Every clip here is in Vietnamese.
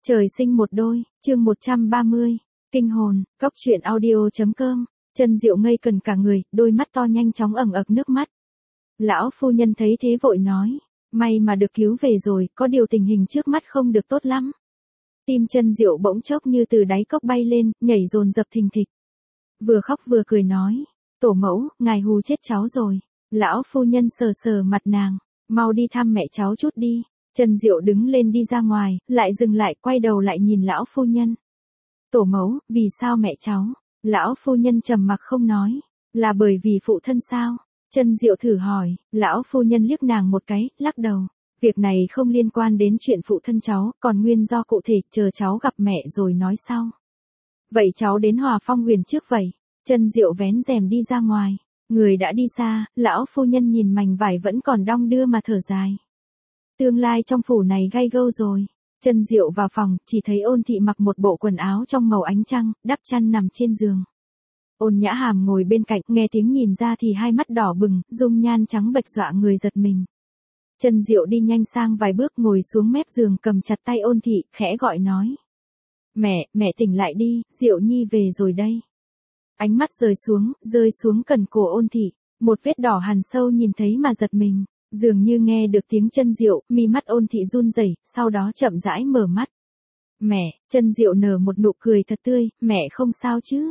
Trời sinh một đôi, chương 130, kinh hồn, góc truyện audio.com, Chân Diệu ngây cần cả người, đôi mắt to nhanh chóng ẩn ực nước mắt. Lão phu nhân thấy thế vội nói, may mà được cứu về rồi, có điều tình hình trước mắt không được tốt lắm. Tim Chân Diệu bỗng chốc như từ đáy cốc bay lên, nhảy dồn dập thình thịch. Vừa khóc vừa cười nói, tổ mẫu, ngài hù chết cháu rồi. Lão phu nhân sờ sờ mặt nàng, mau đi thăm mẹ cháu chút đi. Chân Diệu đứng lên đi ra ngoài, lại dừng lại quay đầu lại nhìn lão phu nhân. Tổ mẫu, vì sao mẹ cháu? Lão phu nhân trầm mặc không nói, là bởi vì phụ thân sao? Chân Diệu thử hỏi, lão phu nhân liếc nàng một cái, lắc đầu. Việc này không liên quan đến chuyện phụ thân cháu, còn nguyên do cụ thể, chờ cháu gặp mẹ rồi nói sau. Vậy cháu đến Hòa Phong Huyền trước vậy. Chân Diệu vén rèm đi ra ngoài, người đã đi xa, lão phu nhân nhìn mảnh vải vẫn còn đong đưa mà thở dài. Tương lai trong phủ này gay gâu rồi. Chân Diệu vào phòng, chỉ thấy Ôn Thị mặc một bộ quần áo trong màu ánh trăng, đắp chăn nằm trên giường. Ôn Nhã Hàm ngồi bên cạnh, nghe tiếng nhìn ra thì hai mắt đỏ bừng, dung nhan trắng bệch dọa người giật mình. Chân Diệu đi nhanh sang vài bước ngồi xuống mép giường cầm chặt tay Ôn Thị, khẽ gọi nói. Mẹ tỉnh lại đi, Diệu Nhi về rồi đây. Ánh mắt rơi xuống cần cổ Ôn Thị, một vết đỏ hằn sâu nhìn thấy mà giật mình. Dường như nghe được tiếng Chân Diệu, mi mắt Ôn Thị run rẩy, sau đó chậm rãi mở mắt. Mẹ, Chân Diệu nở một nụ cười thật tươi, mẹ không sao chứ?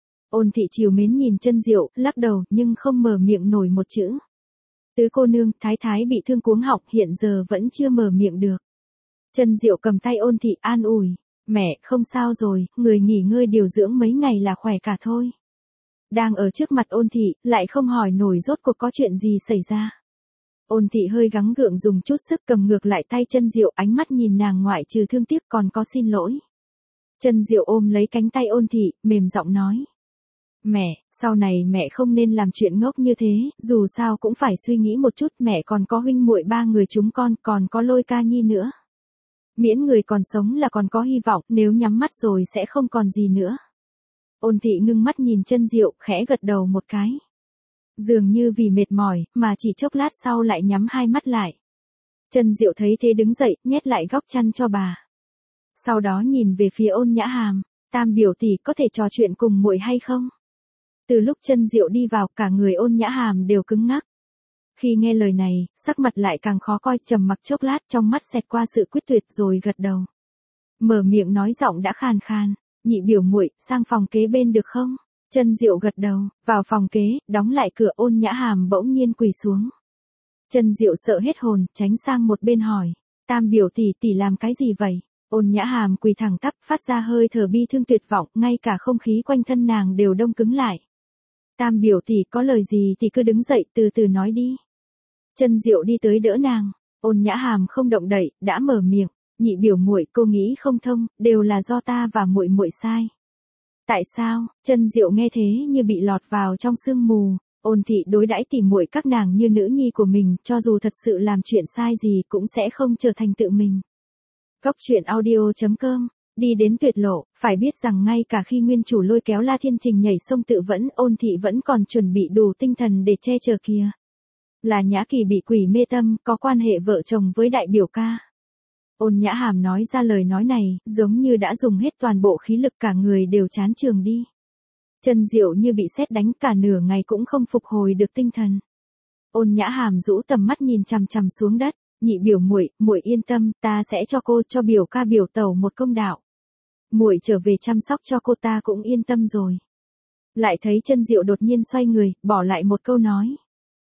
Ôn Thị trìu mến nhìn Chân Diệu, lắc đầu, nhưng không mở miệng nổi một chữ. Tứ cô nương, thái thái bị thương cuống họng, hiện giờ vẫn chưa mở miệng được. Chân Diệu cầm tay Ôn Thị an ủi, mẹ, không sao rồi, người nghỉ ngơi điều dưỡng mấy ngày là khỏe cả thôi. Đang ở trước mặt Ôn Thị, lại không hỏi nổi rốt cuộc có chuyện gì xảy ra. Ôn Thị hơi gắng gượng dùng chút sức cầm ngược lại tay Chân Diệu, ánh mắt nhìn nàng ngoại trừ thương tiếc còn có xin lỗi. Chân Diệu ôm lấy cánh tay Ôn Thị, mềm giọng nói. Mẹ, sau này mẹ không nên làm chuyện ngốc như thế, dù sao cũng phải suy nghĩ một chút, mẹ còn có huynh muội ba người chúng con, còn có Lôi Ca Nhi nữa. Miễn người còn sống là còn có hy vọng, nếu nhắm mắt rồi sẽ không còn gì nữa. Ôn Thị ngưng mắt nhìn Chân Diệu, khẽ gật đầu một cái. Dường như vì mệt mỏi, mà chỉ chốc lát sau lại nhắm hai mắt lại. Chân Diệu thấy thế đứng dậy, nhét lại góc chăn cho bà. Sau đó nhìn về phía Ôn Nhã Hàm, Tam biểu tỷ có thể trò chuyện cùng muội hay không? Từ lúc Chân Diệu đi vào, cả người Ôn Nhã Hàm đều cứng ngắc. Khi nghe lời này, sắc mặt lại càng khó coi, trầm mặc chốc lát, trong mắt xẹt qua sự quyết tuyệt rồi gật đầu. Mở miệng nói giọng đã khàn khàn, nhị biểu muội, sang phòng kế bên được không? Chân Diệu gật đầu, vào phòng kế, đóng lại cửa. Ôn Nhã Hàm bỗng nhiên quỳ xuống. Chân Diệu sợ hết hồn, tránh sang một bên hỏi, Tam biểu tỷ làm cái gì vậy? Ôn Nhã Hàm quỳ thẳng tắp, phát ra hơi thở bi thương tuyệt vọng, ngay cả không khí quanh thân nàng đều đông cứng lại. Tam biểu tỷ có lời gì thì cứ đứng dậy từ từ nói đi. Chân Diệu đi tới đỡ nàng. Ôn Nhã Hàm không động đậy, đã mở miệng, nhị biểu muội, cô nghĩ không thông, đều là do ta và muội muội sai. Tại sao? Chân Diệu nghe thế như bị lọt vào trong sương mù. Ôn Thị đối đãi tỉ muội các nàng như nữ nhi của mình, cho dù thật sự làm chuyện sai gì cũng sẽ không trở thành tự mình. Góc truyện audio.com, đi đến tuyệt lộ, phải biết rằng ngay cả khi nguyên chủ lôi kéo La Thiên Trình nhảy sông tự vẫn, Ôn Thị vẫn còn chuẩn bị đủ tinh thần để che chở kìa. Là Nhã Kỳ bị quỷ mê tâm, có quan hệ vợ chồng với đại biểu ca. Ôn Nhã Hàm nói ra lời nói này, giống như đã dùng hết toàn bộ khí lực, cả người đều chán chường đi. Chân Diệu như bị sét đánh, cả nửa ngày cũng không phục hồi được tinh thần. Ôn Nhã Hàm rũ tầm mắt nhìn chằm chằm xuống đất, nhị biểu muội, muội yên tâm, ta sẽ cho cô, cho biểu ca biểu tẩu một công đạo. Muội trở về chăm sóc cho cô, ta cũng yên tâm rồi. Lại thấy Chân Diệu đột nhiên xoay người, bỏ lại một câu nói.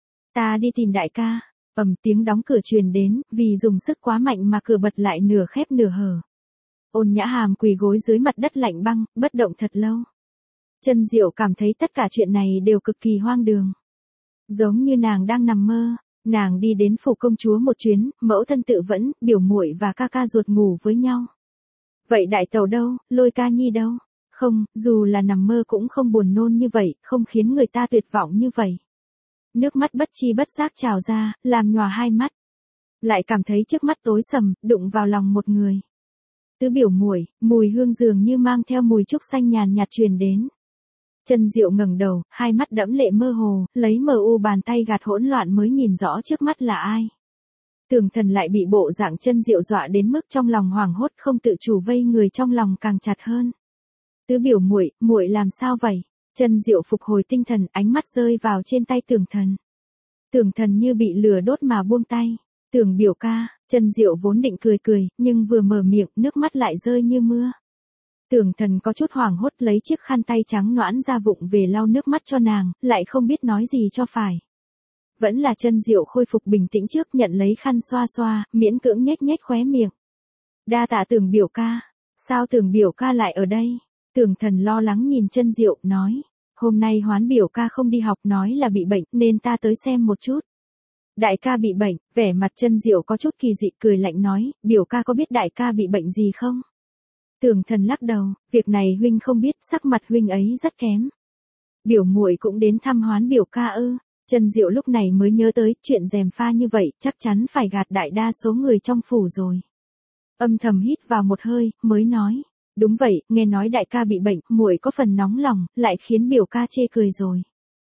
Ta đi tìm đại ca. Tiếng đóng cửa truyền đến, vì dùng sức quá mạnh mà cửa bật lại nửa khép nửa hở. Ôn Nhã Hàm quỳ gối dưới mặt đất lạnh băng, bất động thật lâu. Chân Diệu cảm thấy tất cả chuyện này đều cực kỳ hoang đường. Giống như nàng đang nằm mơ. Nàng đi đến phủ công chúa một chuyến, mẫu thân tự vẫn, biểu muội và ca ca ruột ngủ với nhau. Vậy đại tẩu đâu, Lôi Ca Nhi đâu? Không, dù là nằm mơ cũng không buồn nôn như vậy, không khiến người ta tuyệt vọng như vậy. Nước mắt bất chi bất giác trào ra, làm nhòa hai mắt. Lại cảm thấy trước mắt tối sầm, đụng vào lòng một người. Tứ biểu muội, mùi hương dường như mang theo mùi trúc xanh nhàn nhạt truyền đến. Chân Diệu ngẩng đầu, hai mắt đẫm lệ mơ hồ, lấy mờ u bàn tay gạt hỗn loạn mới nhìn rõ trước mắt là ai. Tưởng Thần lại bị bộ dạng Chân Diệu dọa đến mức trong lòng hoảng hốt không tự chủ vây người trong lòng càng chặt hơn. Tứ biểu muội, muội làm sao vậy? Chân Diệu phục hồi tinh thần, ánh mắt rơi vào trên tay Tưởng Thần. Tưởng Thần như bị lửa đốt mà buông tay. Tưởng biểu ca, Chân Diệu vốn định cười cười, nhưng vừa mở miệng, nước mắt lại rơi như mưa. Tưởng Thần có chút hoảng hốt lấy chiếc khăn tay trắng nõn ra vụng về lau nước mắt cho nàng, lại không biết nói gì cho phải. Vẫn là Chân Diệu khôi phục bình tĩnh trước, nhận lấy khăn xoa xoa, miễn cưỡng nhếch nhếch khóe miệng. Đa tạ Tưởng biểu ca. Sao Tưởng biểu ca lại ở đây? Tưởng Thần lo lắng nhìn Chân Diệu, nói. Hôm nay Hoán biểu ca không đi học, nói là bị bệnh, nên ta tới xem một chút. Đại ca bị bệnh, vẻ mặt Chân Diệu có chút kỳ dị, cười lạnh nói, biểu ca có biết đại ca bị bệnh gì không? Tưởng Thần lắc đầu, việc này huynh không biết, sắc mặt huynh ấy rất kém. Biểu muội cũng đến thăm Hoán biểu ca ư? Chân Diệu lúc này mới nhớ tới, chuyện gièm pha như vậy, chắc chắn phải gạt đại đa số người trong phủ rồi. Âm thầm hít vào một hơi, mới nói, đúng vậy, nghe nói đại ca bị bệnh, muội có phần nóng lòng, lại khiến biểu ca chê cười rồi.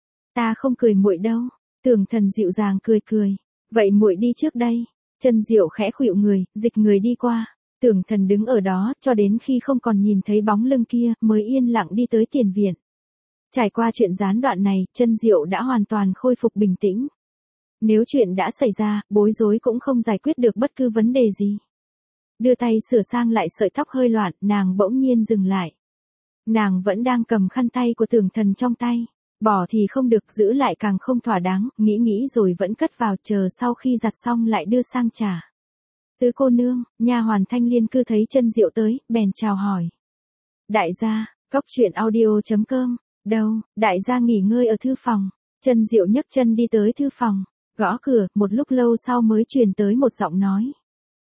Ta không cười muội đâu. Tưởng Thần dịu dàng cười cười, vậy muội đi trước đây. Chân Diệu khẽ khuỵu người, dịch người đi qua. Tưởng Thần đứng ở đó, cho đến khi không còn nhìn thấy bóng lưng kia, mới yên lặng đi tới tiền viện. Trải qua chuyện gián đoạn này, Chân Diệu đã hoàn toàn khôi phục bình tĩnh. Nếu chuyện đã xảy ra, bối rối cũng không giải quyết được bất cứ vấn đề gì. Đưa tay sửa sang lại sợi tóc hơi loạn, nàng bỗng nhiên dừng lại. Nàng vẫn đang cầm khăn tay của Tưởng Thần trong tay. Bỏ thì không được, giữ lại càng không thỏa đáng, nghĩ rồi vẫn cất vào, chờ sau khi giặt xong lại đưa sang trả. Tứ cô nương, nha hoàn Thanh Liên cư thấy Chân Diệu tới, bèn chào hỏi. Đại gia, coctruyện.audio.com, đâu, đại gia nghỉ ngơi ở thư phòng. Chân Diệu nhấc chân đi tới thư phòng, gõ cửa, một lúc lâu sau mới truyền tới một giọng nói.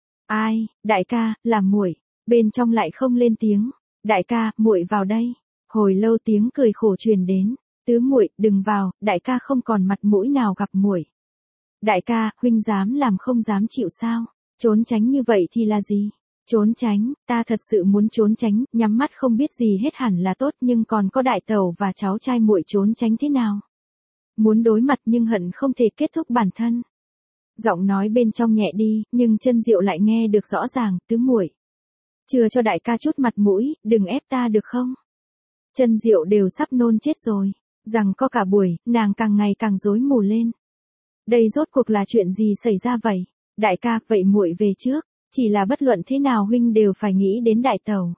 Ai, đại ca, là muội. Bên trong lại không lên tiếng. Đại ca, muội vào đây. Hồi lâu tiếng cười khổ truyền đến. Tứ muội, đừng vào, đại ca không còn mặt mũi nào gặp muội. Đại ca, huynh dám làm không dám chịu sao? Trốn tránh như vậy thì là gì? Trốn tránh, ta thật sự muốn trốn tránh, nhắm mắt không biết gì hết hẳn là tốt, nhưng còn có đại tẩu và cháu trai muội trốn tránh thế nào? Muốn đối mặt nhưng hận không thể kết thúc bản thân. Giọng nói bên trong nhẹ đi, nhưng Chân Diệu lại nghe được rõ ràng, tứ muội. Chưa cho đại ca chút mặt mũi, đừng ép ta được không? Chân Diệu đều sắp nôn chết rồi. Rằng có cả buổi, nàng càng ngày càng rối mù lên. Đây rốt cuộc là chuyện gì xảy ra vậy? Đại ca, vậy muội về trước, chỉ là bất luận thế nào huynh đều phải nghĩ đến đại tẩu.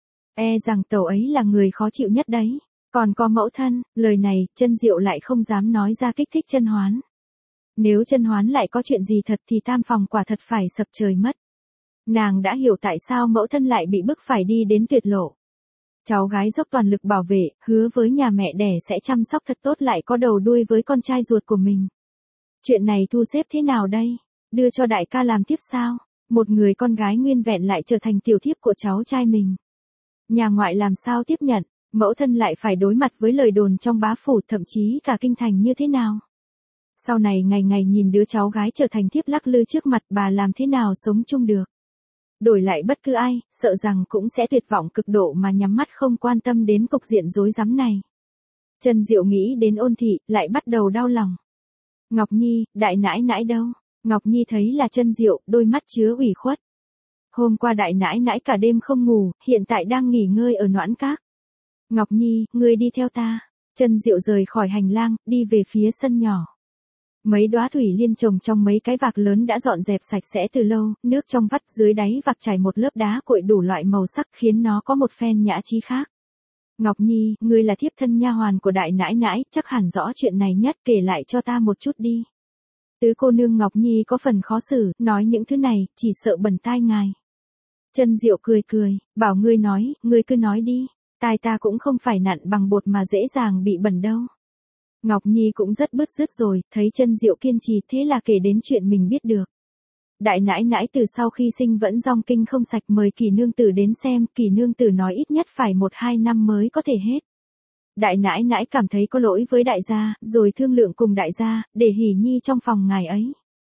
Rằng tẩu ấy là người khó chịu nhất đấy. Còn có mẫu thân, lời này, Chân Diệu lại không dám nói ra kích thích Chân Hoán. Nếu Chân Hoán lại có chuyện gì thật thì tam phòng quả thật phải sập trời mất. Nàng đã hiểu tại sao mẫu thân lại bị bức phải đi đến tuyệt lộ. Cháu gái dốc toàn lực bảo vệ, hứa với nhà mẹ đẻ sẽ chăm sóc thật tốt, lại có đầu đuôi với con trai ruột của mình. Chuyện này thu xếp thế nào đây? Đưa cho đại ca làm tiếp sao? Một người con gái nguyên vẹn lại trở thành tiểu thiếp của cháu trai mình. Nhà ngoại làm sao tiếp nhận? Mẫu thân lại phải đối mặt với lời đồn trong bá phủ, thậm chí cả kinh thành như thế nào? Sau này ngày ngày nhìn đứa cháu gái trở thành thiếp lắc lư trước mặt, bà làm thế nào sống chung được? Đổi lại bất cứ ai, sợ rằng cũng sẽ tuyệt vọng cực độ mà nhắm mắt không quan tâm đến cục diện rối rắm này. Chân Diệu nghĩ đến Ôn thị, lại bắt đầu đau lòng. Ngọc Nhi, đại nãi nãi đâu? Ngọc Nhi thấy là Chân Diệu, đôi mắt chứa ủy khuất. Hôm qua đại nãi nãi cả đêm không ngủ, hiện tại đang nghỉ ngơi ở Noãn Các. Ngọc Nhi, ngươi đi theo ta. Chân Diệu rời khỏi hành lang, đi về phía sân nhỏ. Mấy đóa thủy liên trồng trong mấy cái vạc lớn đã dọn dẹp sạch sẽ từ lâu, nước trong vắt, dưới đáy vạc trải một lớp đá cuội đủ loại màu sắc, khiến nó có một phen nhã trí khác. Ngọc Nhi, ngươi là thiếp thân nha hoàn của đại nãi nãi, chắc hẳn rõ chuyện này nhất, kể lại cho ta một chút đi. Tứ cô nương Ngọc Nhi có phần khó xử, nói những thứ này, chỉ sợ bẩn tai ngài. Chân Diệu cười cười, bảo ngươi nói, ngươi cứ nói đi, tai ta cũng không phải nặn bằng bột mà dễ dàng bị bẩn đâu. Ngọc Nhi cũng rất bứt rứt rồi, thấy Chân Diệu kiên trì, thế là kể đến chuyện mình biết được. Đại nãi nãi từ sau khi sinh vẫn dong kinh không sạch, mời Kỳ nương tử đến xem, Kỳ nương tử nói ít nhất phải 1-2 năm mới có thể hết. Đại nãi nãi cảm thấy có lỗi với đại gia, rồi thương lượng cùng đại gia, để hỉ nhi trong phòng ngài ấy.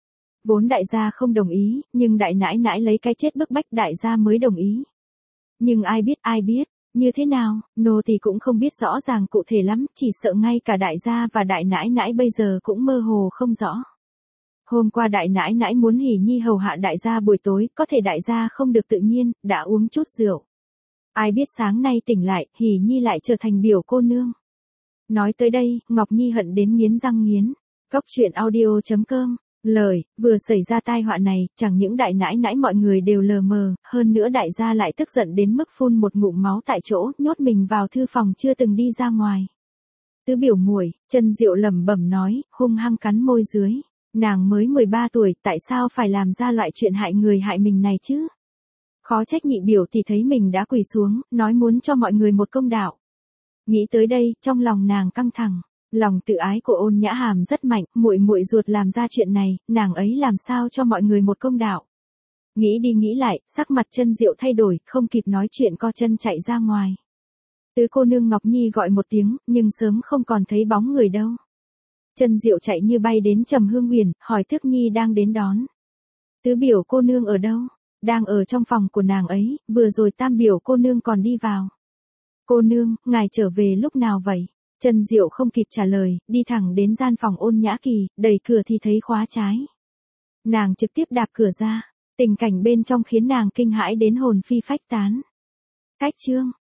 Vốn đại gia không đồng ý, nhưng đại nãi nãi lấy cái chết bức bách đại gia mới đồng ý. Nhưng ai biết, như thế nào, nô thì cũng không biết rõ ràng cụ thể lắm, chỉ sợ ngay cả đại gia và đại nãi nãi bây giờ cũng mơ hồ không rõ. Hôm qua đại nãi nãi muốn Hỉ Nhi hầu hạ đại gia buổi tối, có thể đại gia không được tự nhiên, đã uống chút rượu. Ai biết sáng nay tỉnh lại, Hỉ Nhi lại trở thành biểu cô nương. Nói tới đây, Ngọc Nhi hận đến nghiến răng nghiến. Cốc truyện audio.com. Lời, vừa xảy ra tai họa này, chẳng những đại nãi nãi mọi người đều lờ mờ, hơn nữa đại gia lại tức giận đến mức phun một ngụm máu tại chỗ, nhốt mình vào thư phòng chưa từng đi ra ngoài. Tứ biểu muội, Chân Diệu lẩm bẩm nói, hung hăng cắn môi dưới. Nàng mới 13 tuổi, tại sao phải làm ra loại chuyện hại người hại mình này chứ? Khó trách nhị biểu thì thấy mình đã quỳ xuống, nói muốn cho mọi người một công đạo. Nghĩ tới đây, trong lòng nàng căng thẳng. Lòng tự ái của Ôn Nhã Hàm rất mạnh, muội muội ruột làm ra chuyện này, nàng ấy làm sao cho mọi người một công đạo. Nghĩ đi nghĩ lại, sắc mặt Chân Diệu thay đổi, không kịp nói chuyện co chân chạy ra ngoài. Tứ cô nương Ngọc Nhi gọi một tiếng, nhưng sớm không còn thấy bóng người đâu. Chân Diệu chạy như bay đến Trầm Hương Huyền, hỏi Tước Nhi đang đến đón. Tứ biểu cô nương ở đâu? Đang ở trong phòng của nàng ấy, vừa rồi Tam biểu cô nương còn đi vào. Cô nương, ngài trở về lúc nào vậy? Chân Diệu không kịp trả lời, đi thẳng đến gian phòng Ôn Nhã Kỳ, đẩy cửa thì thấy khóa trái. Nàng trực tiếp đạp cửa ra, tình cảnh bên trong khiến nàng kinh hãi đến hồn phi phách tán. Cách chương